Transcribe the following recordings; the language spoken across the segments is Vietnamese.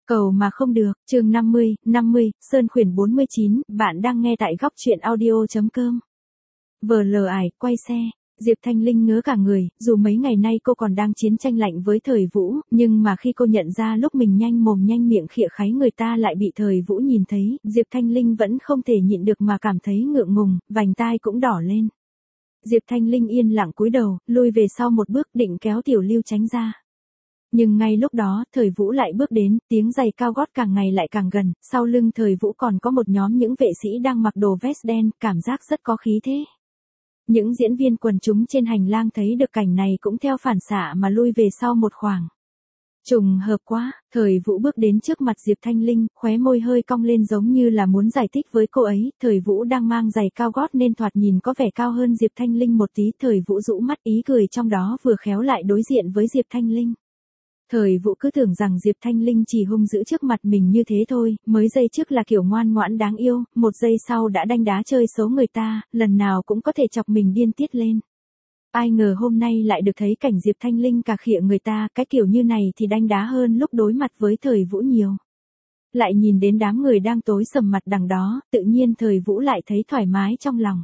Cầu mà không được, chương 50, Sơn Khuyển 49, bạn đang nghe tại góc truyện audio.com. VLI, quay xe. Diệp Thanh Linh ngớ cả người, dù mấy ngày nay cô còn đang chiến tranh lạnh với Thời Vũ, nhưng mà khi cô nhận ra lúc mình nhanh mồm nhanh miệng khịa kháy người ta lại bị Thời Vũ nhìn thấy, Diệp Thanh Linh vẫn không thể nhịn được mà cảm thấy ngượng ngùng, vành tai cũng đỏ lên. Diệp Thanh Linh yên lặng cúi đầu, lui về sau một bước định kéo Tiểu Lưu tránh ra. Nhưng ngay lúc đó, Thời Vũ lại bước đến, tiếng giày cao gót càng ngày lại càng gần, sau lưng Thời Vũ còn có một nhóm những vệ sĩ đang mặc đồ vest đen, cảm giác rất có khí thế. Những diễn viên quần chúng trên hành lang thấy được cảnh này cũng theo phản xạ mà lui về sau một khoảng. Trùng hợp quá, Thời Vũ bước đến trước mặt Diệp Thanh Linh, khóe môi hơi cong lên giống như là muốn giải thích với cô ấy, Thời Vũ đang mang giày cao gót nên thoạt nhìn có vẻ cao hơn Diệp Thanh Linh một tí, Thời Vũ rũ mắt ý cười trong đó vừa khéo lại đối diện với Diệp Thanh Linh. Thời Vũ cứ tưởng rằng Diệp Thanh Linh chỉ hung dữ trước mặt mình như thế thôi, mới giây trước là kiểu ngoan ngoãn đáng yêu, một giây sau đã đanh đá chơi xấu người ta, lần nào cũng có thể chọc mình điên tiết lên. Ai ngờ hôm nay lại được thấy cảnh Diệp Thanh Linh cà khịa người ta, cái kiểu như này thì đanh đá hơn lúc đối mặt với Thời Vũ nhiều. Lại nhìn đến đám người đang tối sầm mặt đằng đó, tự nhiên Thời Vũ lại thấy thoải mái trong lòng.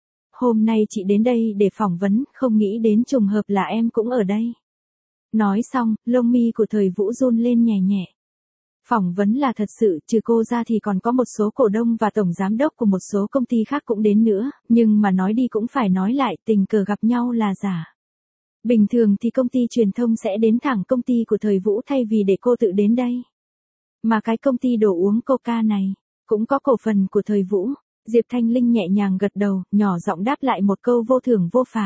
Hôm nay chị đến đây để phỏng vấn, không nghĩ đến trùng hợp là em cũng ở đây. Nói xong, lông mi của Thời Vũ run lên nhẹ nhẹ. Phỏng vấn là thật sự, trừ cô ra thì còn có một số cổ đông và tổng giám đốc của một số công ty khác cũng đến nữa, nhưng mà nói đi cũng phải nói lại, tình cờ gặp nhau là giả. Bình thường thì công ty truyền thông sẽ đến thẳng công ty của Thời Vũ thay vì để cô tự đến đây. Mà cái công ty đồ uống Coca này, cũng có cổ phần của Thời Vũ. Diệp Thanh Linh nhẹ nhàng gật đầu, nhỏ giọng đáp lại một câu vô thưởng vô phạt.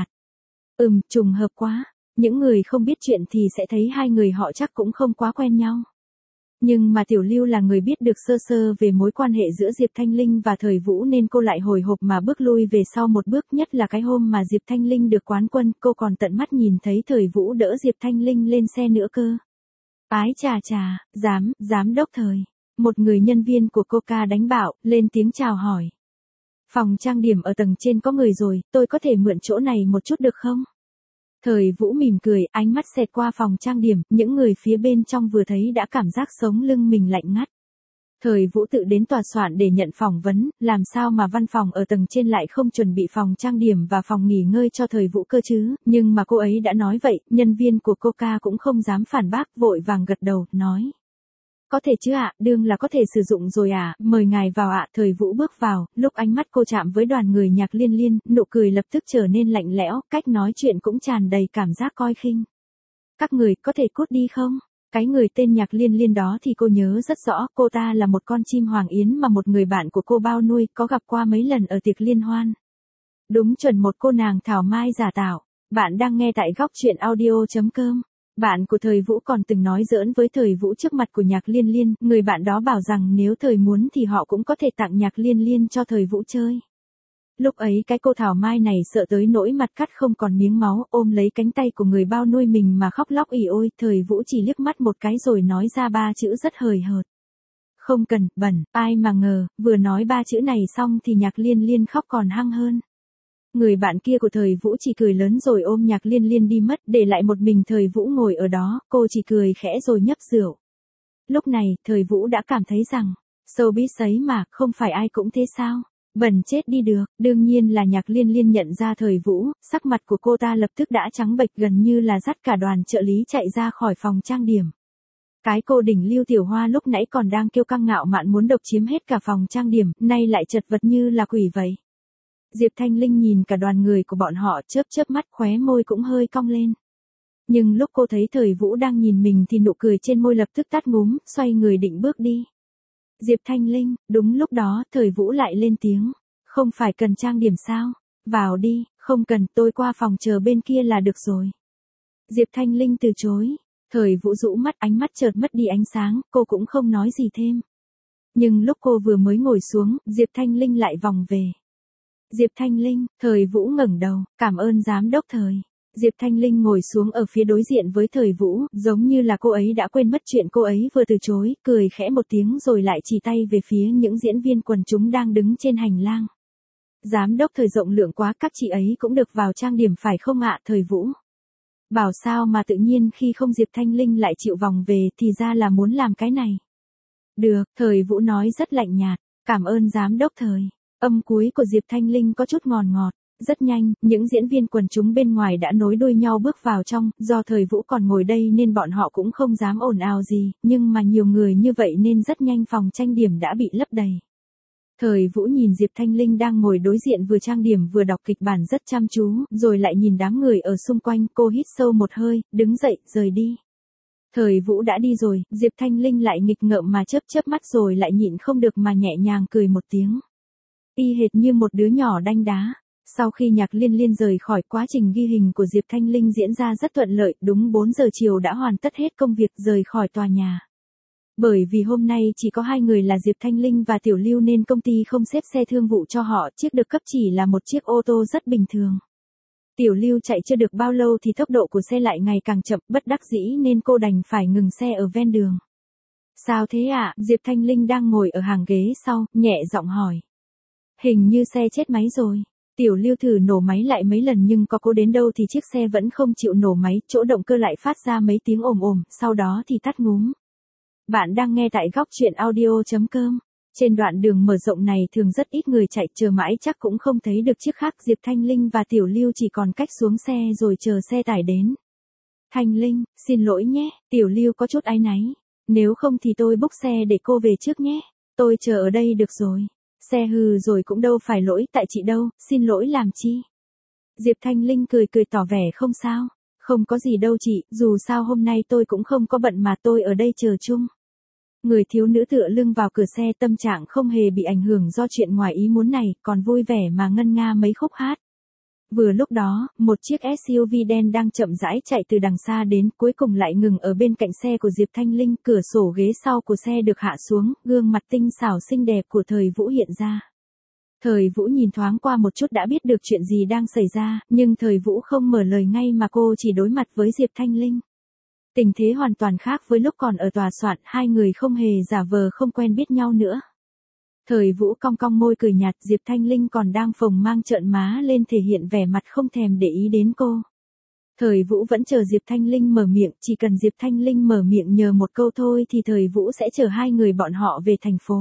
Trùng hợp quá. Những người không biết chuyện thì sẽ thấy hai người họ chắc cũng không quá quen nhau. Nhưng mà Tiểu Lưu là người biết được sơ sơ về mối quan hệ giữa Diệp Thanh Linh và Thời Vũ nên cô lại hồi hộp mà bước lui về sau một bước, nhất là cái hôm mà Diệp Thanh Linh được quán quân, cô còn tận mắt nhìn thấy Thời Vũ đỡ Diệp Thanh Linh lên xe nữa cơ. Ái chà chà, giám đốc Thời. Một người nhân viên của Coca đánh bạo, lên tiếng chào hỏi. Phòng trang điểm ở tầng trên có người rồi, tôi có thể mượn chỗ này một chút được không? Thời Vũ mỉm cười, ánh mắt xẹt qua phòng trang điểm, những người phía bên trong vừa thấy đã cảm giác sống lưng mình lạnh ngắt. Thời Vũ tự đến tòa soạn để nhận phỏng vấn, làm sao mà văn phòng ở tầng trên lại không chuẩn bị phòng trang điểm và phòng nghỉ ngơi cho Thời Vũ cơ chứ, nhưng mà cô ấy đã nói vậy, nhân viên của Coca cũng không dám phản bác, vội vàng gật đầu, nói. Có thể chứ ạ, đương là có thể sử dụng rồi ạ, mời ngài vào ạ. Thời Vũ bước vào, lúc ánh mắt cô chạm với đoàn người Nhạc Liên Liên, nụ cười lập tức trở nên lạnh lẽo, cách nói chuyện cũng tràn đầy cảm giác coi khinh. Các người có thể cút đi không? Cái người tên Nhạc Liên Liên đó thì cô nhớ rất rõ, cô ta là một con chim hoàng yến mà một người bạn của cô bao nuôi, có gặp qua mấy lần ở tiệc liên hoan. Đúng chuẩn một cô nàng thảo mai giả tạo. Bạn đang nghe tại góc truyện audio.com. Bạn của Thời Vũ còn từng nói giỡn với Thời Vũ trước mặt của Nhạc Liên Liên, người bạn đó bảo rằng nếu Thời muốn thì họ cũng có thể tặng Nhạc Liên Liên cho Thời Vũ chơi. Lúc ấy cái cô Thảo Mai này sợ tới nỗi mặt cắt không còn miếng máu, ôm lấy cánh tay của người bao nuôi mình mà khóc lóc ỉ ôi, Thời Vũ chỉ liếc mắt một cái rồi nói ra ba chữ rất hời hợt. Không cần, bẩn, ai mà ngờ, vừa nói ba chữ này xong thì Nhạc Liên Liên khóc còn hăng hơn. Người bạn kia của Thời Vũ chỉ cười lớn rồi ôm Nhạc Liên Liên đi mất, để lại một mình Thời Vũ ngồi ở đó, cô chỉ cười khẽ rồi nhấp rượu. Lúc này, Thời Vũ đã cảm thấy rằng, showbiz ấy mà, không phải ai cũng thế sao, bẩn chết đi được, đương nhiên là Nhạc Liên Liên nhận ra Thời Vũ, sắc mặt của cô ta lập tức đã trắng bệch gần như là dắt cả đoàn trợ lý chạy ra khỏi phòng trang điểm. Cái cô đỉnh Lưu Tiểu Hoa lúc nãy còn đang kiêu căng ngạo mạn muốn độc chiếm hết cả phòng trang điểm, nay lại chật vật như là quỷ vậy. Diệp Thanh Linh nhìn cả đoàn người của bọn họ chớp mắt khóe môi cũng hơi cong lên. Nhưng lúc cô thấy Thời Vũ đang nhìn mình thì nụ cười trên môi lập tức tắt ngúm, xoay người định bước đi. Diệp Thanh Linh, đúng lúc đó Thời Vũ lại lên tiếng. Không phải cần trang điểm sao? Vào đi, không cần, tôi qua phòng chờ bên kia là được rồi. Diệp Thanh Linh từ chối. Thời Vũ rũ mắt, ánh mắt chợt mất đi ánh sáng, cô cũng không nói gì thêm. Nhưng lúc cô vừa mới ngồi xuống, Diệp Thanh Linh lại vòng về. Diệp Thanh Linh, Thời Vũ ngẩng đầu, cảm ơn giám đốc Thời. Diệp Thanh Linh ngồi xuống ở phía đối diện với Thời Vũ, giống như là cô ấy đã quên mất chuyện cô ấy vừa từ chối, cười khẽ một tiếng rồi lại chỉ tay về phía những diễn viên quần chúng đang đứng trên hành lang. Giám đốc Thời rộng lượng quá, các chị ấy cũng được vào trang điểm phải không ạ? Thời Vũ bảo sao mà tự nhiên khi không Diệp Thanh Linh lại chịu vòng về thì ra là muốn làm cái này. Được, Thời Vũ nói rất lạnh nhạt, cảm ơn giám đốc Thời. Âm cuối của Diệp Thanh Linh có chút ngọt ngọt. Rất nhanh, những diễn viên quần chúng bên ngoài đã nối đuôi nhau bước vào trong, do Thời Vũ còn ngồi đây nên bọn họ cũng không dám ồn ào gì, nhưng mà nhiều người như vậy nên rất nhanh phòng tranh điểm đã bị lấp đầy. Thời Vũ nhìn Diệp Thanh Linh đang ngồi đối diện vừa trang điểm vừa đọc kịch bản rất chăm chú, rồi lại nhìn đám người ở xung quanh, cô hít sâu một hơi, đứng dậy, rời đi. Thời Vũ đã đi rồi, Diệp Thanh Linh lại nghịch ngợm mà chớp chớp mắt rồi lại nhịn không được mà nhẹ nhàng cười một tiếng. Y hệt như một đứa nhỏ đanh đá. Sau khi Nhạc Liên Liên rời khỏi, quá trình ghi hình của Diệp Thanh Linh diễn ra rất thuận lợi, đúng 4 giờ chiều đã hoàn tất hết công việc rời khỏi tòa nhà. Bởi vì hôm nay chỉ có 2 người là Diệp Thanh Linh và Tiểu Lưu nên công ty không xếp xe thương vụ cho họ, chiếc được cấp chỉ là một chiếc ô tô rất bình thường. Tiểu Lưu chạy chưa được bao lâu thì tốc độ của xe lại ngày càng chậm, bất đắc dĩ nên cô đành phải ngừng xe ở ven đường. Sao thế ạ? Diệp Thanh Linh đang ngồi ở hàng ghế sau, nhẹ giọng hỏi. Hình như xe chết máy rồi. Tiểu Lưu thử nổ máy lại mấy lần nhưng có cố đến đâu thì chiếc xe vẫn không chịu nổ máy, chỗ động cơ lại phát ra mấy tiếng ồm ồm, sau đó thì tắt ngúm. Bạn đang nghe tại góc truyện audio.com. Trên đoạn đường mở rộng này thường rất ít người chạy, chờ mãi chắc cũng không thấy được chiếc khác. Diệp Thanh Linh và Tiểu Lưu chỉ còn cách xuống xe rồi chờ xe tải đến. Thanh Linh, xin lỗi nhé, Tiểu Lưu có chút áy náy. Nếu không thì tôi book xe để cô về trước nhé. Tôi chờ ở đây được rồi. Xe hư rồi cũng đâu phải lỗi tại chị đâu, xin lỗi làm chi. Diệp Thanh Linh cười cười tỏ vẻ không sao. Không có gì đâu chị, dù sao hôm nay tôi cũng không có bận mà tôi ở đây chờ chung. Người thiếu nữ tựa lưng vào cửa xe, tâm trạng không hề bị ảnh hưởng do chuyện ngoài ý muốn này, còn vui vẻ mà ngân nga mấy khúc hát. Vừa lúc đó, một chiếc SUV đen đang chậm rãi chạy từ đằng xa đến, cuối cùng lại ngừng ở bên cạnh xe của Diệp Thanh Linh, cửa sổ ghế sau của xe được hạ xuống, gương mặt tinh xảo xinh đẹp của Thời Vũ hiện ra. Thời Vũ nhìn thoáng qua một chút đã biết được chuyện gì đang xảy ra, nhưng Thời Vũ không mở lời ngay mà cô chỉ đối mặt với Diệp Thanh Linh. Tình thế hoàn toàn khác với lúc còn ở tòa soạn, hai người không hề giả vờ không quen biết nhau nữa. Thời Vũ cong cong môi cười nhạt, Diệp Thanh Linh còn đang phồng mang trợn má lên thể hiện vẻ mặt không thèm để ý đến cô. Thời Vũ vẫn chờ Diệp Thanh Linh mở miệng, chỉ cần Diệp Thanh Linh mở miệng nhờ một câu thôi thì Thời Vũ sẽ chở hai người bọn họ về thành phố.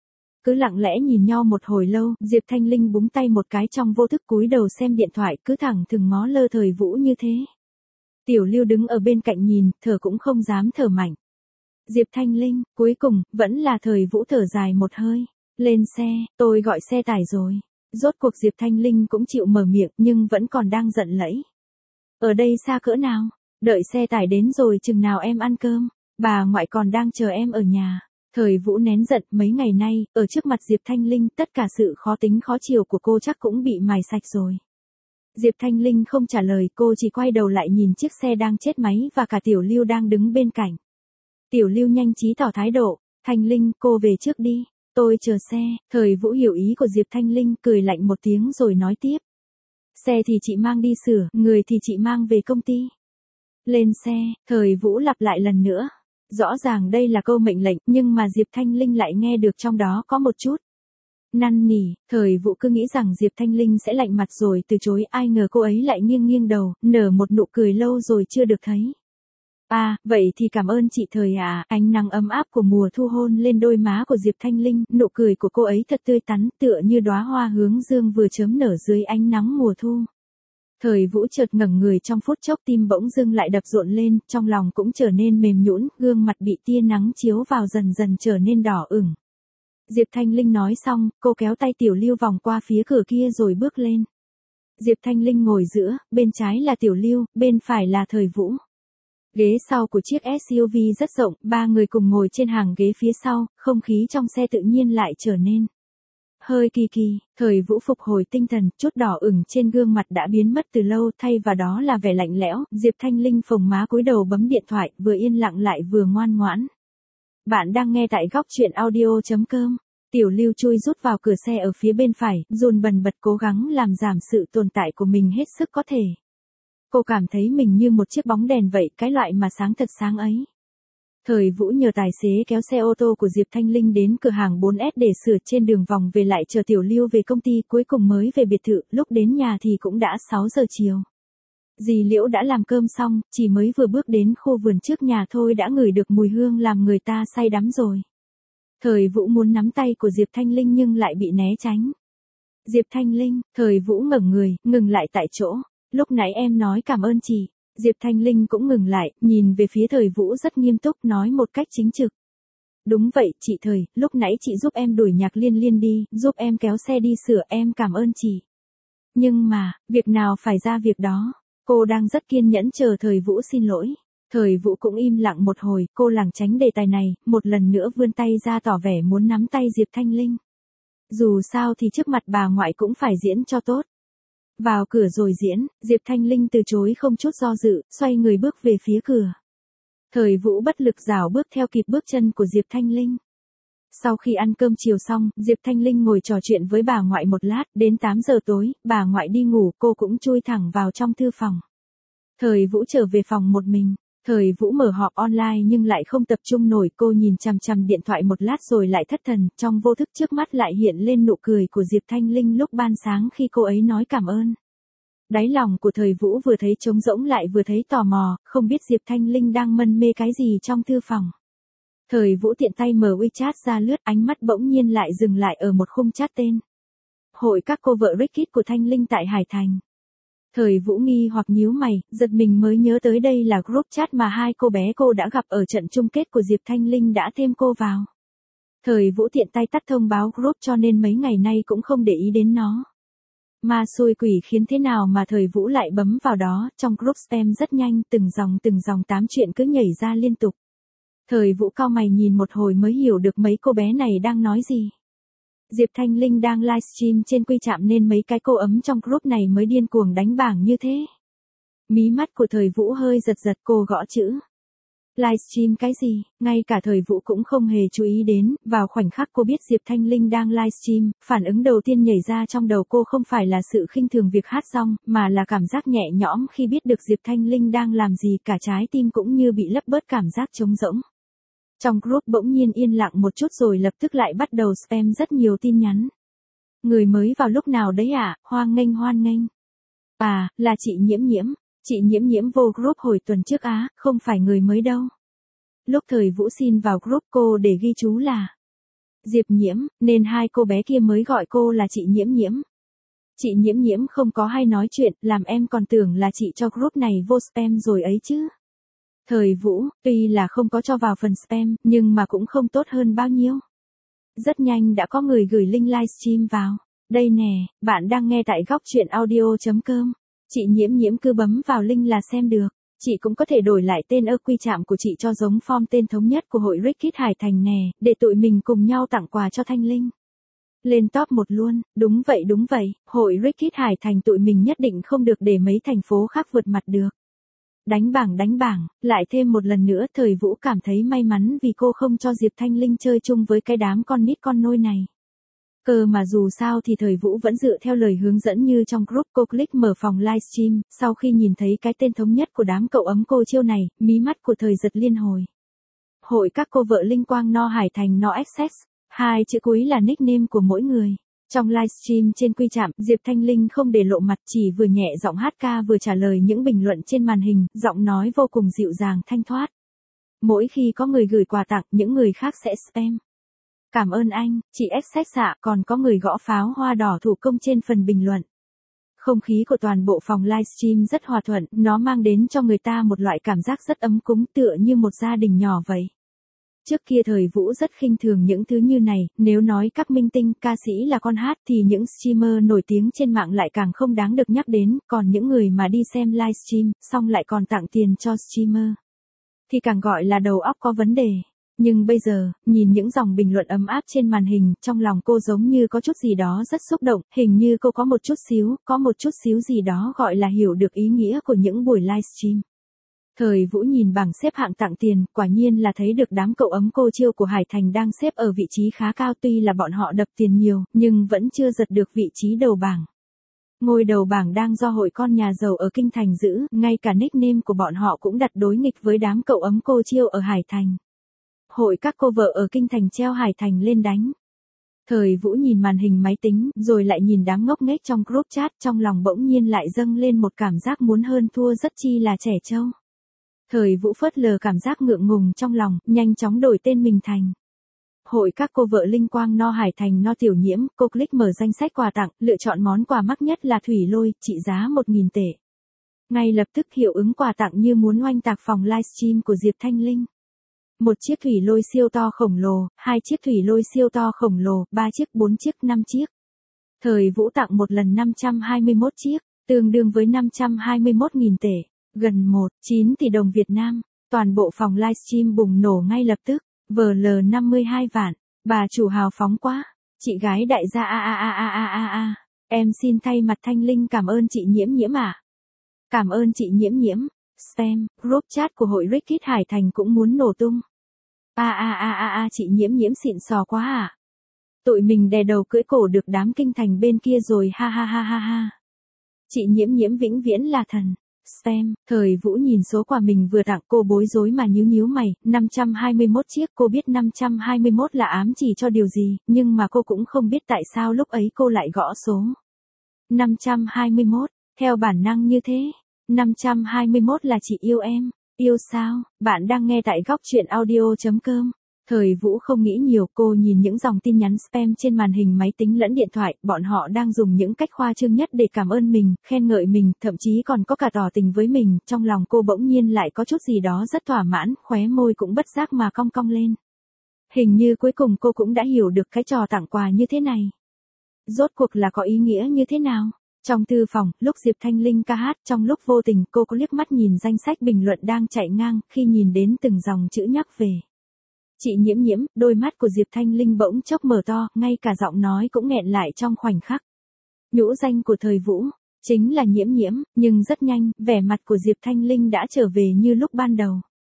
Cứ lặng lẽ nhìn nhau một hồi lâu, Diệp Thanh Linh búng tay một cái trong vô thức cúi đầu xem điện thoại, cứ thẳng thừng ngó lơ Thời Vũ như thế. Tiểu Lưu đứng ở bên cạnh nhìn, thở cũng không dám thở mạnh. Diệp Thanh Linh, cuối cùng, vẫn là Thời Vũ thở dài một hơi. Lên xe, tôi gọi xe tải rồi. Rốt cuộc Diệp Thanh Linh cũng chịu mở miệng nhưng vẫn còn đang giận lẫy. Ở đây xa cỡ nào? Đợi xe tải đến rồi chừng nào em ăn cơm? Bà ngoại còn đang chờ em ở nhà. Thời Vũ nén giận, mấy ngày nay, ở trước mặt Diệp Thanh Linh, tất cả sự khó tính khó chịu của cô chắc cũng bị mài sạch rồi. Diệp Thanh Linh không trả lời, cô chỉ quay đầu lại nhìn chiếc xe đang chết máy và cả Tiểu Lưu đang đứng bên cạnh. Tiểu Lưu nhanh trí tỏ thái độ, Thanh Linh, cô về trước đi, tôi chờ xe. Thời Vũ hiểu ý của Diệp Thanh Linh, cười lạnh một tiếng rồi nói tiếp. Xe thì chị mang đi sửa, người thì chị mang về công ty. Lên xe, Thời Vũ lặp lại lần nữa. Rõ ràng đây là câu mệnh lệnh, nhưng mà Diệp Thanh Linh lại nghe được trong đó có một chút năn nỉ. Thời Vũ cứ nghĩ rằng Diệp Thanh Linh sẽ lạnh mặt rồi từ chối, ai ngờ cô ấy lại nghiêng nghiêng đầu, nở một nụ cười lâu rồi chưa được thấy. À, vậy thì cảm ơn chị Thời ạ. Ánh nắng ấm áp của mùa thu hôn lên đôi má của Diệp Thanh Linh, nụ cười của cô ấy thật tươi tắn, tựa như đóa hoa hướng dương vừa chớm nở dưới ánh nắng mùa thu. Thời Vũ chợt ngẩng người, trong phút chốc tim bỗng dưng lại đập rộn lên, trong lòng cũng trở nên mềm nhũn, gương mặt bị tia nắng chiếu vào dần dần trở nên đỏ ửng. Diệp Thanh Linh nói xong, cô kéo tay Tiểu Lưu vòng qua phía cửa kia rồi bước lên. Diệp Thanh Linh ngồi giữa, bên trái là Tiểu Lưu, bên phải là Thời Vũ. Ghế sau của chiếc SUV rất rộng, ba người cùng ngồi trên hàng ghế phía sau, không khí trong xe tự nhiên lại trở nên hơi kỳ kỳ. Thời Vũ phục hồi tinh thần, chút đỏ ửng trên gương mặt đã biến mất từ lâu, thay vào đó là vẻ lạnh lẽo. Diệp Thanh Linh phồng má cúi đầu bấm điện thoại, vừa yên lặng lại vừa ngoan ngoãn. Bạn đang nghe tại góc truyện audio.com. Tiểu Lưu chui rút vào cửa xe ở phía bên phải, run bần bật cố gắng làm giảm sự tồn tại của mình hết sức có thể. Cô cảm thấy mình như một chiếc bóng đèn vậy, cái loại mà sáng thật sáng ấy. Thời Vũ nhờ tài xế kéo xe ô tô của Diệp Thanh Linh đến cửa hàng 4S để sửa, trên đường vòng về lại chờ Tiểu Lưu về công ty, cuối cùng mới về biệt thự, lúc đến nhà thì cũng đã 6 giờ chiều. Dì Liễu đã làm cơm xong, chỉ mới vừa bước đến khu vườn trước nhà thôi đã ngửi được mùi hương làm người ta say đắm rồi. Thời Vũ muốn nắm tay của Diệp Thanh Linh nhưng lại bị né tránh. Diệp Thanh Linh, Thời Vũ ngẩng người, ngừng lại tại chỗ. Lúc nãy em nói cảm ơn chị. Diệp Thanh Linh cũng ngừng lại, nhìn về phía Thời Vũ rất nghiêm túc nói một cách chính trực. Đúng vậy, chị Thời, lúc nãy chị giúp em đuổi Nhạc Liên Liên đi, giúp em kéo xe đi sửa, em cảm ơn chị. Nhưng mà, việc nào phải ra việc đó. Cô đang rất kiên nhẫn chờ Thời Vũ xin lỗi. Thời Vũ cũng im lặng một hồi, cô lảng tránh đề tài này, một lần nữa vươn tay ra tỏ vẻ muốn nắm tay Diệp Thanh Linh. Dù sao thì trước mặt bà ngoại cũng phải diễn cho tốt. Vào cửa rồi diễn, Diệp Thanh Linh từ chối không chút do dự, xoay người bước về phía cửa. Thời Vũ bất lực rảo bước theo kịp bước chân của Diệp Thanh Linh. Sau khi ăn cơm chiều xong, Diệp Thanh Linh ngồi trò chuyện với bà ngoại một lát, đến 8 giờ tối, bà ngoại đi ngủ, cô cũng chui thẳng vào trong thư phòng. Thời Vũ trở về phòng một mình. Thời Vũ mở họp online nhưng lại không tập trung nổi, cô nhìn chằm chằm điện thoại một lát rồi lại thất thần, trong vô thức trước mắt lại hiện lên nụ cười của Diệp Thanh Linh lúc ban sáng khi cô ấy nói cảm ơn. Đáy lòng của Thời Vũ vừa thấy trống rỗng lại vừa thấy tò mò, không biết Diệp Thanh Linh đang mân mê cái gì trong thư phòng. Thời Vũ tiện tay mở WeChat ra lướt, ánh mắt bỗng nhiên lại dừng lại ở một khung chat tên. Hội các cô vợ Rickit của Thanh Linh tại Hải Thành. Thời Vũ nghi hoặc nhíu mày, giật mình mới nhớ tới đây là group chat mà hai cô bé cô đã gặp ở trận chung kết của Diệp Thanh Linh đã thêm cô vào. Thời Vũ tiện tay tắt thông báo group cho nên mấy ngày nay cũng không để ý đến nó. Ma xui quỷ khiến thế nào mà Thời Vũ lại bấm vào đó, trong group spam rất nhanh, từng dòng tám chuyện cứ nhảy ra liên tục. Thời Vũ cau mày nhìn một hồi mới hiểu được mấy cô bé này đang nói gì. Diệp Thanh Linh đang livestream trên Quy Trạm nên mấy cái cô ấm trong group này mới điên cuồng đánh bảng như thế. Mí mắt của Thời Vũ hơi giật giật, cô gõ chữ. Livestream cái gì, ngay cả Thời Vũ cũng không hề chú ý đến, vào khoảnh khắc cô biết Diệp Thanh Linh đang livestream, phản ứng đầu tiên nhảy ra trong đầu cô không phải là sự khinh thường việc hát song, mà là cảm giác nhẹ nhõm khi biết được Diệp Thanh Linh đang làm gì, cả trái tim cũng như bị lấp bớt cảm giác trống rỗng. Trong group bỗng nhiên yên lặng một chút rồi lập tức lại bắt đầu spam rất nhiều tin nhắn. Người mới vào lúc nào đấy ạ, hoan nghênh. À, là chị Nhiễm Nhiễm. Chị Nhiễm Nhiễm vô group hồi tuần trước á, không phải người mới đâu. Lúc Thời Vũ xin vào group cô để ghi chú là Diệp Nhiễm, nên hai cô bé kia mới gọi cô là chị Nhiễm Nhiễm. Chị Nhiễm Nhiễm không có hay nói chuyện, làm em còn tưởng là chị cho group này vô spam rồi ấy chứ. Thời Vũ, tuy là không có cho vào phần spam, nhưng mà cũng không tốt hơn bao nhiêu. Rất nhanh đã có người gửi link livestream vào. Đây nè, bạn đang nghe tại góc truyện audio.com. Chị Nhiễm Nhiễm cứ bấm vào link là xem được. Chị cũng có thể đổi lại tên Quy Trạm của chị cho giống form tên thống nhất của hội Rickit Hải Thành nè, để tụi mình cùng nhau tặng quà cho Thanh Linh. Lên top 1 luôn, đúng vậy, hội Rickit Hải Thành tụi mình nhất định không được để mấy thành phố khác vượt mặt được. Đánh bảng, lại thêm một lần nữa Thời Vũ cảm thấy may mắn vì cô không cho Diệp Thanh Linh chơi chung với cái đám con nít con nôi này. Cơ mà dù sao thì Thời Vũ vẫn dựa theo lời hướng dẫn như trong group, cô click mở phòng livestream, sau khi nhìn thấy cái tên thống nhất của đám cậu ấm cô chiêu này, mí mắt của Thời giật liên hồi. Hội các cô vợ Linh Quang No Hải Thành No Access, hai chữ cuối là nickname của mỗi người. Trong livestream trên Quy Trạm, Diệp Thanh Linh không để lộ mặt, chỉ vừa nhẹ giọng hát ca vừa trả lời những bình luận trên màn hình, giọng nói vô cùng dịu dàng thanh thoát. Mỗi khi có người gửi quà tặng, những người khác sẽ spam. Cảm ơn anh, chị XX ạ, còn có người gõ pháo hoa đỏ thủ công trên phần bình luận. Không khí của toàn bộ phòng livestream rất hòa thuận, nó mang đến cho người ta một loại cảm giác rất ấm cúng tựa như một gia đình nhỏ vậy. Trước kia Thời Vũ rất khinh thường những thứ như này, nếu nói các minh tinh, ca sĩ là con hát thì những streamer nổi tiếng trên mạng lại càng không đáng được nhắc đến, còn những người mà đi xem livestream, xong lại còn tặng tiền cho streamer, thì càng gọi là đầu óc có vấn đề. Nhưng bây giờ, nhìn những dòng bình luận ấm áp trên màn hình, trong lòng cô giống như có chút gì đó rất xúc động, hình như cô có một chút xíu gì đó gọi là hiểu được ý nghĩa của những buổi livestream. Thời Vũ nhìn bảng xếp hạng tặng tiền, quả nhiên là thấy được đám cậu ấm cô chiêu của Hải Thành đang xếp ở vị trí khá cao, tuy là bọn họ đập tiền nhiều, nhưng vẫn chưa giật được vị trí đầu bảng. Ngôi đầu bảng đang do hội con nhà giàu ở Kinh Thành giữ, ngay cả nickname của bọn họ cũng đặt đối nghịch với đám cậu ấm cô chiêu ở Hải Thành. Hội các cô vợ ở Kinh Thành treo Hải Thành lên đánh. Thời Vũ nhìn màn hình máy tính, rồi lại nhìn đám ngốc nghếch trong group chat, trong lòng bỗng nhiên lại dâng lên một cảm giác muốn hơn thua rất chi là trẻ trâu. Thời Vũ phớt lờ cảm giác ngượng ngùng trong lòng, nhanh chóng đổi tên mình thành hội các cô vợ Linh Quang No Hải Thành No Tiểu Nhiễm, cô click mở danh sách quà tặng, lựa chọn món quà mắc nhất là thủy lôi, trị giá 1.000 tệ. Ngay lập tức hiệu ứng quà tặng như muốn oanh tạc phòng livestream của Diệp Thanh Linh. Một chiếc thủy lôi siêu to khổng lồ, 2 chiếc thủy lôi siêu to khổng lồ, 3 chiếc, 4 chiếc, 5 chiếc. Thời Vũ tặng một lần 521 chiếc, tương đương với 521.000 tệ, gần 1,9 tỷ đồng Việt Nam. Toàn bộ phòng livestream bùng nổ ngay lập tức, VL 52 vạn, bà chủ hào phóng quá, chị gái đại gia em xin thay mặt Thanh Linh cảm ơn chị Nhiễm Nhiễm ạ. Cảm ơn chị Nhiễm Nhiễm. Spam, group chat của hội Rickit Hải Thành cũng muốn nổ tung. Chị Nhiễm Nhiễm xịn sò quá à. Tụi mình đè đầu cưỡi cổ được đám kinh thành bên kia rồi ha. Chị Nhiễm Nhiễm vĩnh viễn là thần. Spam, Thời Vũ nhìn số quà mình vừa tặng cô bối rối mà nhíu mày, 521 chiếc, cô biết 521 là ám chỉ cho điều gì, nhưng mà cô cũng không biết tại sao lúc ấy cô lại gõ số 521, theo bản năng như thế. 521 là chị yêu em, yêu sao? Bạn đang nghe tại góc truyện audio.com. Thời Vũ không nghĩ nhiều, cô nhìn những dòng tin nhắn spam trên màn hình máy tính lẫn điện thoại, bọn họ đang dùng những cách khoa trương nhất để cảm ơn mình, khen ngợi mình, thậm chí còn có cả tỏ tình với mình, trong lòng cô bỗng nhiên lại có chút gì đó rất thỏa mãn, khóe môi cũng bất giác mà cong cong lên. Hình như cuối cùng cô cũng đã hiểu được cái trò tặng quà như thế này. Rốt cuộc là có ý nghĩa như thế nào? Trong thư phòng, lúc Diệp Thanh Linh ca hát, trong lúc vô tình cô có liếc mắt nhìn danh sách bình luận đang chạy ngang, khi nhìn đến từng dòng chữ nhắc về chị Nhiễm Nhiễm, đôi mắt của Diệp Thanh Linh bỗng chốc mở to, ngay cả giọng nói cũng nghẹn lại trong khoảnh khắc. Nhũ danh của Thời Vũ, chính là Nhiễm Nhiễm, nhưng rất nhanh, vẻ mặt của Diệp Thanh Linh đã trở về như lúc ban đầu.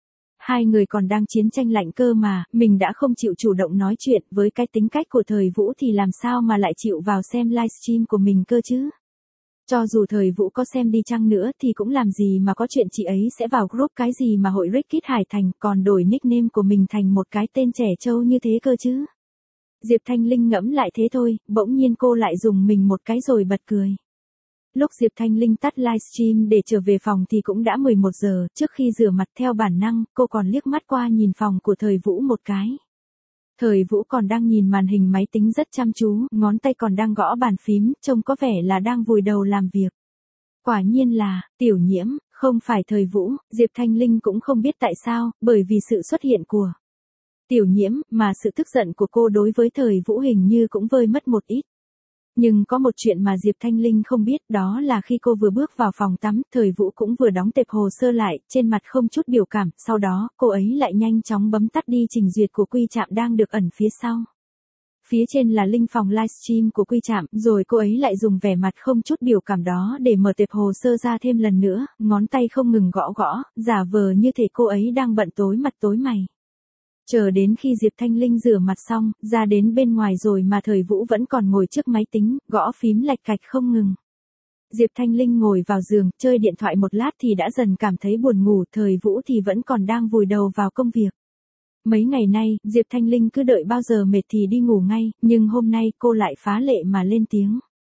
Hai người còn đang chiến tranh lạnh cơ mà, mình đã không chịu chủ động nói chuyện, với cái tính cách của Thời Vũ thì làm sao mà lại chịu vào xem livestream của mình cơ chứ? Cho dù Thời Vũ có xem đi chăng nữa thì cũng làm gì mà có chuyện chị ấy sẽ vào group cái gì mà hội Rickit Hải Thành còn đổi nickname của mình thành một cái tên trẻ trâu như thế cơ chứ. Diệp Thanh Linh ngẫm lại thế thôi, bỗng nhiên cô lại dùng mình một cái rồi bật cười. Lúc Diệp Thanh Linh tắt livestream để trở về phòng thì cũng đã 11 giờ, trước khi rửa mặt theo bản năng, cô còn liếc mắt qua nhìn phòng của Thời Vũ một cái. Thời Vũ còn đang nhìn màn hình máy tính rất chăm chú, ngón tay còn đang gõ bàn phím, trông có vẻ là đang vùi đầu làm việc. Quả nhiên là, Tiểu Nhiễm, không phải Thời Vũ, Diệp Thanh Linh cũng không biết tại sao, bởi vì sự xuất hiện của Tiểu Nhiễm, mà sự tức giận của cô đối với Thời Vũ hình như cũng vơi mất một ít. Nhưng có một chuyện mà Diệp Thanh Linh không biết, đó là khi cô vừa bước vào phòng tắm, Thời Vũ cũng vừa đóng tệp hồ sơ lại, trên mặt không chút biểu cảm, sau đó, cô ấy lại nhanh chóng bấm tắt đi trình duyệt của Quy Trạm đang được ẩn phía sau. Phía trên là link phòng livestream của Quy Trạm, rồi cô ấy lại dùng vẻ mặt không chút biểu cảm đó để mở tệp hồ sơ ra thêm lần nữa, ngón tay không ngừng gõ, giả vờ như thể cô ấy đang bận tối mặt tối mày. Chờ đến khi Diệp Thanh Linh rửa mặt xong, ra đến bên ngoài rồi mà Thời Vũ vẫn còn ngồi trước máy tính, gõ phím lạch cạch không ngừng. Diệp Thanh Linh ngồi vào giường, chơi điện thoại một lát thì đã dần cảm thấy buồn ngủ, Thời Vũ thì vẫn còn đang vùi đầu vào công việc. Mấy ngày nay, Diệp Thanh Linh cứ đợi bao giờ mệt thì đi ngủ ngay, nhưng hôm nay cô lại phá lệ mà lên tiếng.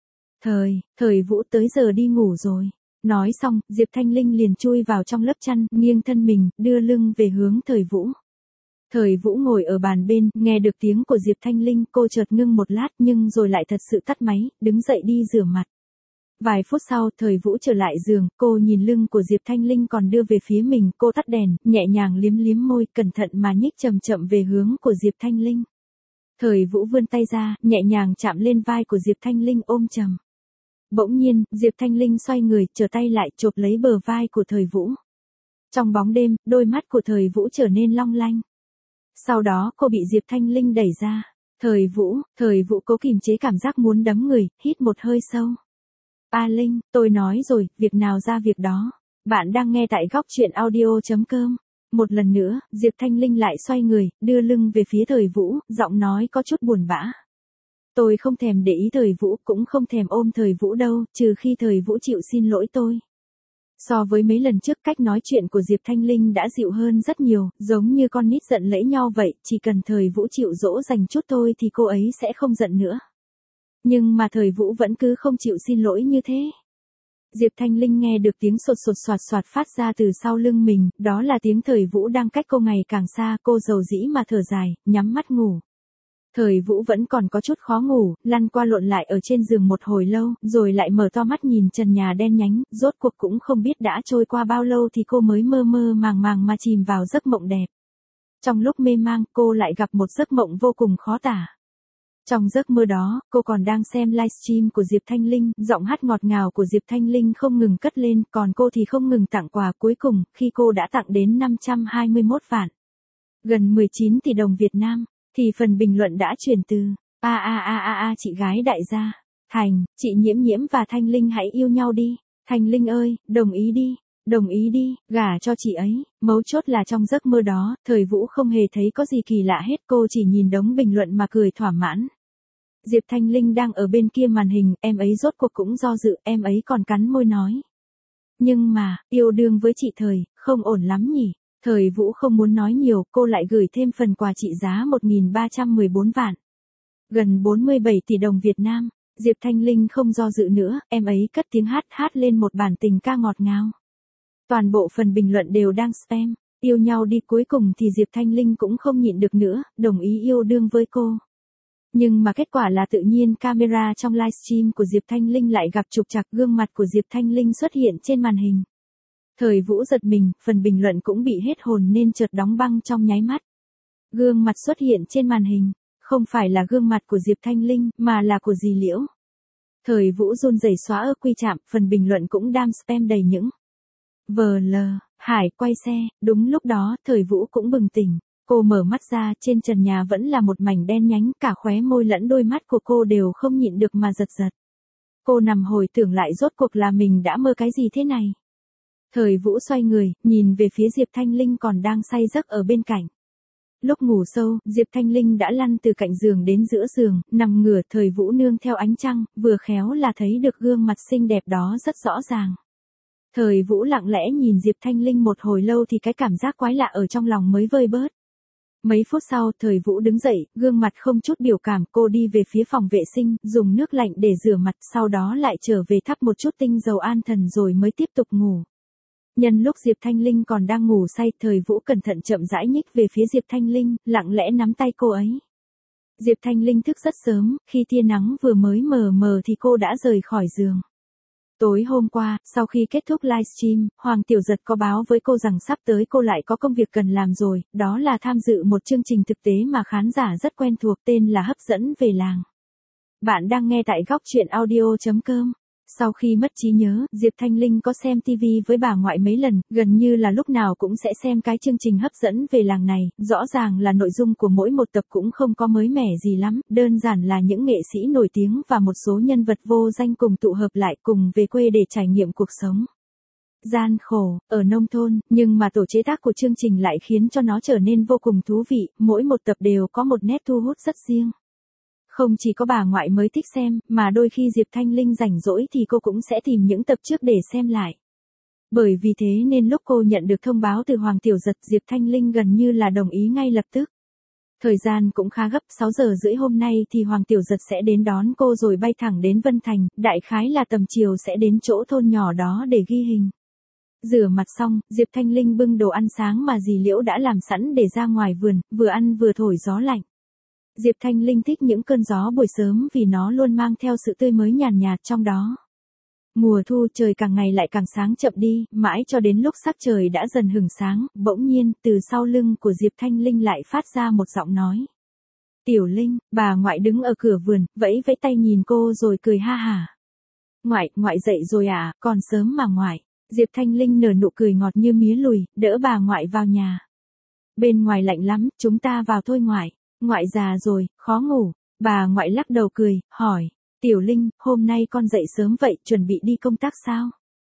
Thời Vũ tới giờ đi ngủ rồi. Nói xong, Diệp Thanh Linh liền chui vào trong lớp chăn, nghiêng thân mình, đưa lưng về hướng Thời Vũ. Thời Vũ ngồi ở bàn bên, nghe được tiếng của Diệp Thanh Linh, cô chợt ngưng một lát nhưng rồi lại thật sự tắt máy, đứng dậy đi rửa mặt. Vài phút sau, Thời Vũ trở lại giường, cô nhìn lưng của Diệp Thanh Linh còn đưa về phía mình, cô tắt đèn, nhẹ nhàng liếm môi, cẩn thận mà nhích chậm chậm về hướng của Diệp Thanh Linh. Thời Vũ vươn tay ra, nhẹ nhàng chạm lên vai của Diệp Thanh Linh ôm chầm. Bỗng nhiên, Diệp Thanh Linh xoay người, trở tay lại, chộp lấy bờ vai của Thời Vũ. Trong bóng đêm, đôi mắt của Thời Vũ trở nên long lanh. Sau đó cô bị Diệp Thanh Linh đẩy ra. Thời Vũ cố kìm chế cảm giác muốn đấm người, hít một hơi sâu. Linh, tôi nói rồi, việc nào ra việc đó. Bạn đang nghe tại góc truyện audio.com. Một lần nữa, Diệp Thanh Linh lại xoay người, đưa lưng về phía Thời Vũ, giọng nói có chút buồn bã. Tôi không thèm để ý Thời Vũ, cũng không thèm ôm Thời Vũ đâu, trừ khi Thời Vũ chịu xin lỗi tôi. So với mấy lần trước, cách nói chuyện của Diệp Thanh Linh đã dịu hơn rất nhiều, giống như con nít giận lẫy nhau vậy, chỉ cần Thời Vũ chịu dỗ dành chút thôi thì cô ấy sẽ không giận nữa. Nhưng mà Thời Vũ vẫn cứ không chịu xin lỗi như thế. Diệp Thanh Linh nghe được tiếng sột sột soạt soạt phát ra từ sau lưng mình, đó là tiếng Thời Vũ đang cách cô ngày càng xa, cô dầu dĩ mà thở dài, nhắm mắt ngủ. Thời Vũ vẫn còn có chút khó ngủ, lăn qua lộn lại ở trên giường một hồi lâu, rồi lại mở to mắt nhìn trần nhà đen nhánh, rốt cuộc cũng không biết đã trôi qua bao lâu thì cô mới mơ mơ màng màng mà chìm vào giấc mộng đẹp. Trong lúc mê mang, cô lại gặp một giấc mộng vô cùng khó tả. Trong giấc mơ đó, cô còn đang xem livestream của Diệp Thanh Linh, giọng hát ngọt ngào của Diệp Thanh Linh không ngừng cất lên, còn cô thì không ngừng tặng quà. Cuối cùng, khi cô đã tặng đến 521 vạn, gần 19 tỷ đồng Việt Nam, thì phần bình luận đã chuyển từ chị gái đại gia thành chị Nhiễm Nhiễm và Thanh Linh hãy yêu nhau đi. Thanh Linh ơi, đồng ý đi, gả cho chị ấy. Mấu chốt là trong giấc mơ đó, Thời Vũ không hề thấy có gì kỳ lạ hết, cô chỉ nhìn đống bình luận mà cười thỏa mãn. Diệp Thanh Linh đang ở bên kia màn hình, em ấy rốt cuộc cũng do dự, em ấy còn cắn môi nói. Nhưng mà, yêu đương với chị Thời, không ổn lắm nhỉ. Thời Vũ không muốn nói nhiều, cô lại gửi thêm phần quà trị giá 1.314 vạn. Gần 47 tỷ đồng Việt Nam. Diệp Thanh Linh không do dự nữa, em ấy cất tiếng hát lên một bản tình ca ngọt ngào. Toàn bộ phần bình luận đều đang spam, yêu nhau đi. Cuối cùng thì Diệp Thanh Linh cũng không nhịn được nữa, đồng ý yêu đương với cô. Nhưng mà kết quả là tự nhiên camera trong livestream của Diệp Thanh Linh lại gặp trục trặc, gương mặt của Diệp Thanh Linh xuất hiện trên màn hình. Thời Vũ giật mình, phần bình luận cũng bị hết hồn nên chợt đóng băng trong nháy mắt. Gương mặt xuất hiện trên màn hình, không phải là gương mặt của Diệp Thanh Linh, mà là của dì Liễu. Thời Vũ run rẩy xóa ơ quy chạm, phần bình luận cũng đam spam đầy những VL, Hải quay xe. Đúng lúc đó, Thời Vũ cũng bừng tỉnh. Cô mở mắt ra, trên trần nhà vẫn là một mảnh đen nhánh, cả khóe môi lẫn đôi mắt của cô đều không nhịn được mà giật giật. Cô nằm hồi tưởng lại rốt cuộc là mình đã mơ cái gì thế này. Thời Vũ xoay người, nhìn về phía Diệp Thanh Linh còn đang say giấc ở bên cạnh. Lúc ngủ sâu, Diệp Thanh Linh đã lăn từ cạnh giường đến giữa giường, nằm ngửa. Thời Vũ nương theo ánh trăng, vừa khéo là thấy được gương mặt xinh đẹp đó rất rõ ràng. Thời Vũ lặng lẽ nhìn Diệp Thanh Linh một hồi lâu thì cái cảm giác quái lạ ở trong lòng mới vơi bớt. Mấy phút sau, Thời Vũ đứng dậy, gương mặt không chút biểu cảm, cô đi về phía phòng vệ sinh, dùng nước lạnh để rửa mặt, sau đó lại trở về thắp một chút tinh dầu an thần rồi mới tiếp tục ngủ. Nhân lúc Diệp Thanh Linh còn đang ngủ say, Thời Vũ cẩn thận chậm rãi nhích về phía Diệp Thanh Linh, lặng lẽ nắm tay cô ấy. Diệp Thanh Linh thức rất sớm, khi tia nắng vừa mới mờ mờ thì cô đã rời khỏi giường. Tối hôm qua, sau khi kết thúc livestream, Hoàng Tiểu Giật có báo với cô rằng sắp tới cô lại có công việc cần làm rồi, đó là tham dự một chương trình thực tế mà khán giả rất quen thuộc, tên là Hấp dẫn về làng. Bạn đang nghe tại góc truyện audio.com. Sau khi mất trí nhớ, Diệp Thanh Linh có xem TV với bà ngoại mấy lần, gần như là lúc nào cũng sẽ xem cái chương trình Hấp dẫn về làng này. Rõ ràng là nội dung của mỗi một tập cũng không có mới mẻ gì lắm, đơn giản là những nghệ sĩ nổi tiếng và một số nhân vật vô danh cùng tụ hợp lại cùng về quê để trải nghiệm cuộc sống gian khổ ở nông thôn, nhưng mà tổ chế tác của chương trình lại khiến cho nó trở nên vô cùng thú vị, mỗi một tập đều có một nét thu hút rất riêng. Không chỉ có bà ngoại mới thích xem, mà đôi khi Diệp Thanh Linh rảnh rỗi thì cô cũng sẽ tìm những tập trước để xem lại. Bởi vì thế nên lúc cô nhận được thông báo từ Hoàng Tiểu Giật, Diệp Thanh Linh gần như là đồng ý ngay lập tức. Thời gian cũng khá gấp, 6 giờ rưỡi hôm nay thì Hoàng Tiểu Giật sẽ đến đón cô rồi bay thẳng đến Vân Thành, đại khái là tầm chiều sẽ đến chỗ thôn nhỏ đó để ghi hình. Rửa mặt xong, Diệp Thanh Linh bưng đồ ăn sáng mà dì Liễu đã làm sẵn để ra ngoài vườn, vừa ăn vừa thổi gió lạnh. Diệp Thanh Linh thích những cơn gió buổi sớm vì nó luôn mang theo sự tươi mới nhàn nhạt trong đó. Mùa thu trời càng ngày lại càng sáng chậm đi, mãi cho đến lúc sắc trời đã dần hửng sáng, bỗng nhiên, từ sau lưng của Diệp Thanh Linh lại phát ra một giọng nói. Tiểu Linh, bà ngoại đứng ở cửa vườn, vẫy vẫy tay nhìn cô rồi cười ha hả. Ngoại dậy rồi à, còn sớm mà ngoại. Diệp Thanh Linh nở nụ cười ngọt như mía lùi, đỡ bà ngoại vào nhà. Bên ngoài lạnh lắm, chúng ta vào thôi ngoại. Ngoại già rồi, khó ngủ. Bà ngoại lắc đầu cười, hỏi. Tiểu Linh, hôm nay con dậy sớm vậy, chuẩn bị đi công tác sao?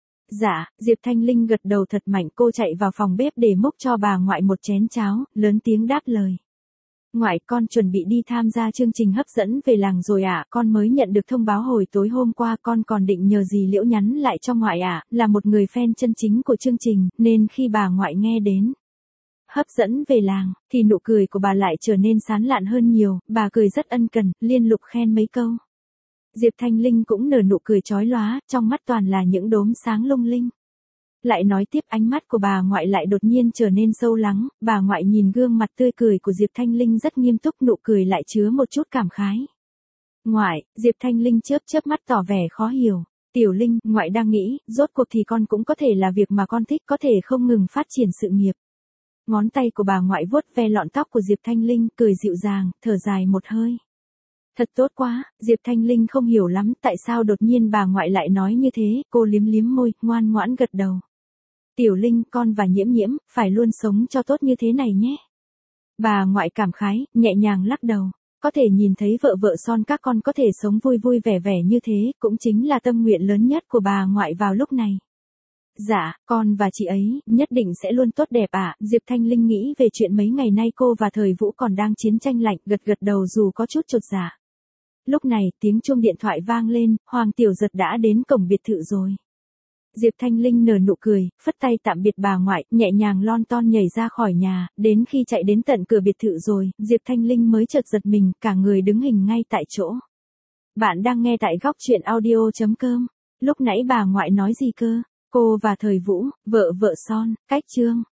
Dạ, Diệp Thanh Linh gật đầu thật mạnh, cô chạy vào phòng bếp để múc cho bà ngoại một chén cháo, lớn tiếng đáp lời. Ngoại, con chuẩn bị đi tham gia chương trình Hấp dẫn về làng rồi ạ, con mới nhận được thông báo hồi tối hôm qua, con còn định nhờ dì Liễu nhắn lại cho ngoại ạ, là một người fan chân chính của chương trình, nên khi bà ngoại nghe đến Hấp dẫn về làng, thì nụ cười của bà lại trở nên sán lạn hơn nhiều, bà cười rất ân cần, liên tục khen mấy câu. Diệp Thanh Linh cũng nở nụ cười chói lóa, trong mắt toàn là những đốm sáng lung linh. lại nói tiếp, ánh mắt của bà ngoại lại đột nhiên trở nên sâu lắng, bà ngoại nhìn gương mặt tươi cười của Diệp Thanh Linh rất nghiêm túc, nụ cười lại chứa một chút cảm khái. Ngoại, Diệp Thanh Linh chớp chớp mắt tỏ vẻ khó hiểu. Tiểu Linh, ngoại đang nghĩ, rốt cuộc thì con cũng có thể là việc mà con thích, có thể không ngừng phát triển sự nghiệp. Ngón tay của bà ngoại vuốt ve lọn tóc của Diệp Thanh Linh, cười dịu dàng, thở dài một hơi. Thật tốt quá, Diệp Thanh Linh không hiểu lắm tại sao đột nhiên bà ngoại lại nói như thế, cô liếm liếm môi, ngoan ngoãn gật đầu. Tiểu Linh, con và Nhiễm Nhiễm, phải luôn sống cho tốt như thế này nhé. Bà ngoại cảm khái, nhẹ nhàng lắc đầu. Có thể nhìn thấy vợ vợ son các con có thể sống vui vui vẻ vẻ như thế, cũng chính là tâm nguyện lớn nhất của bà ngoại vào lúc này. Dạ, con và chị ấy, nhất định sẽ luôn tốt đẹp ạ. Diệp Thanh Linh nghĩ về chuyện mấy ngày nay cô và Thời Vũ còn đang chiến tranh lạnh, gật gật đầu dù có chút chột dạ. Lúc này, tiếng chuông điện thoại vang lên, Hoàng Tiểu Giật đã đến cổng biệt thự rồi. Diệp Thanh Linh nở nụ cười, phất tay tạm biệt bà ngoại, nhẹ nhàng lon ton nhảy ra khỏi nhà, đến khi chạy đến tận cửa biệt thự rồi, Diệp Thanh Linh mới chợt giật mình, cả người đứng hình ngay tại chỗ. Bạn đang nghe tại góc truyện audio.com. Lúc nãy bà ngoại nói gì cơ? Cô và Thời Vũ, vợ vợ son, cách chương.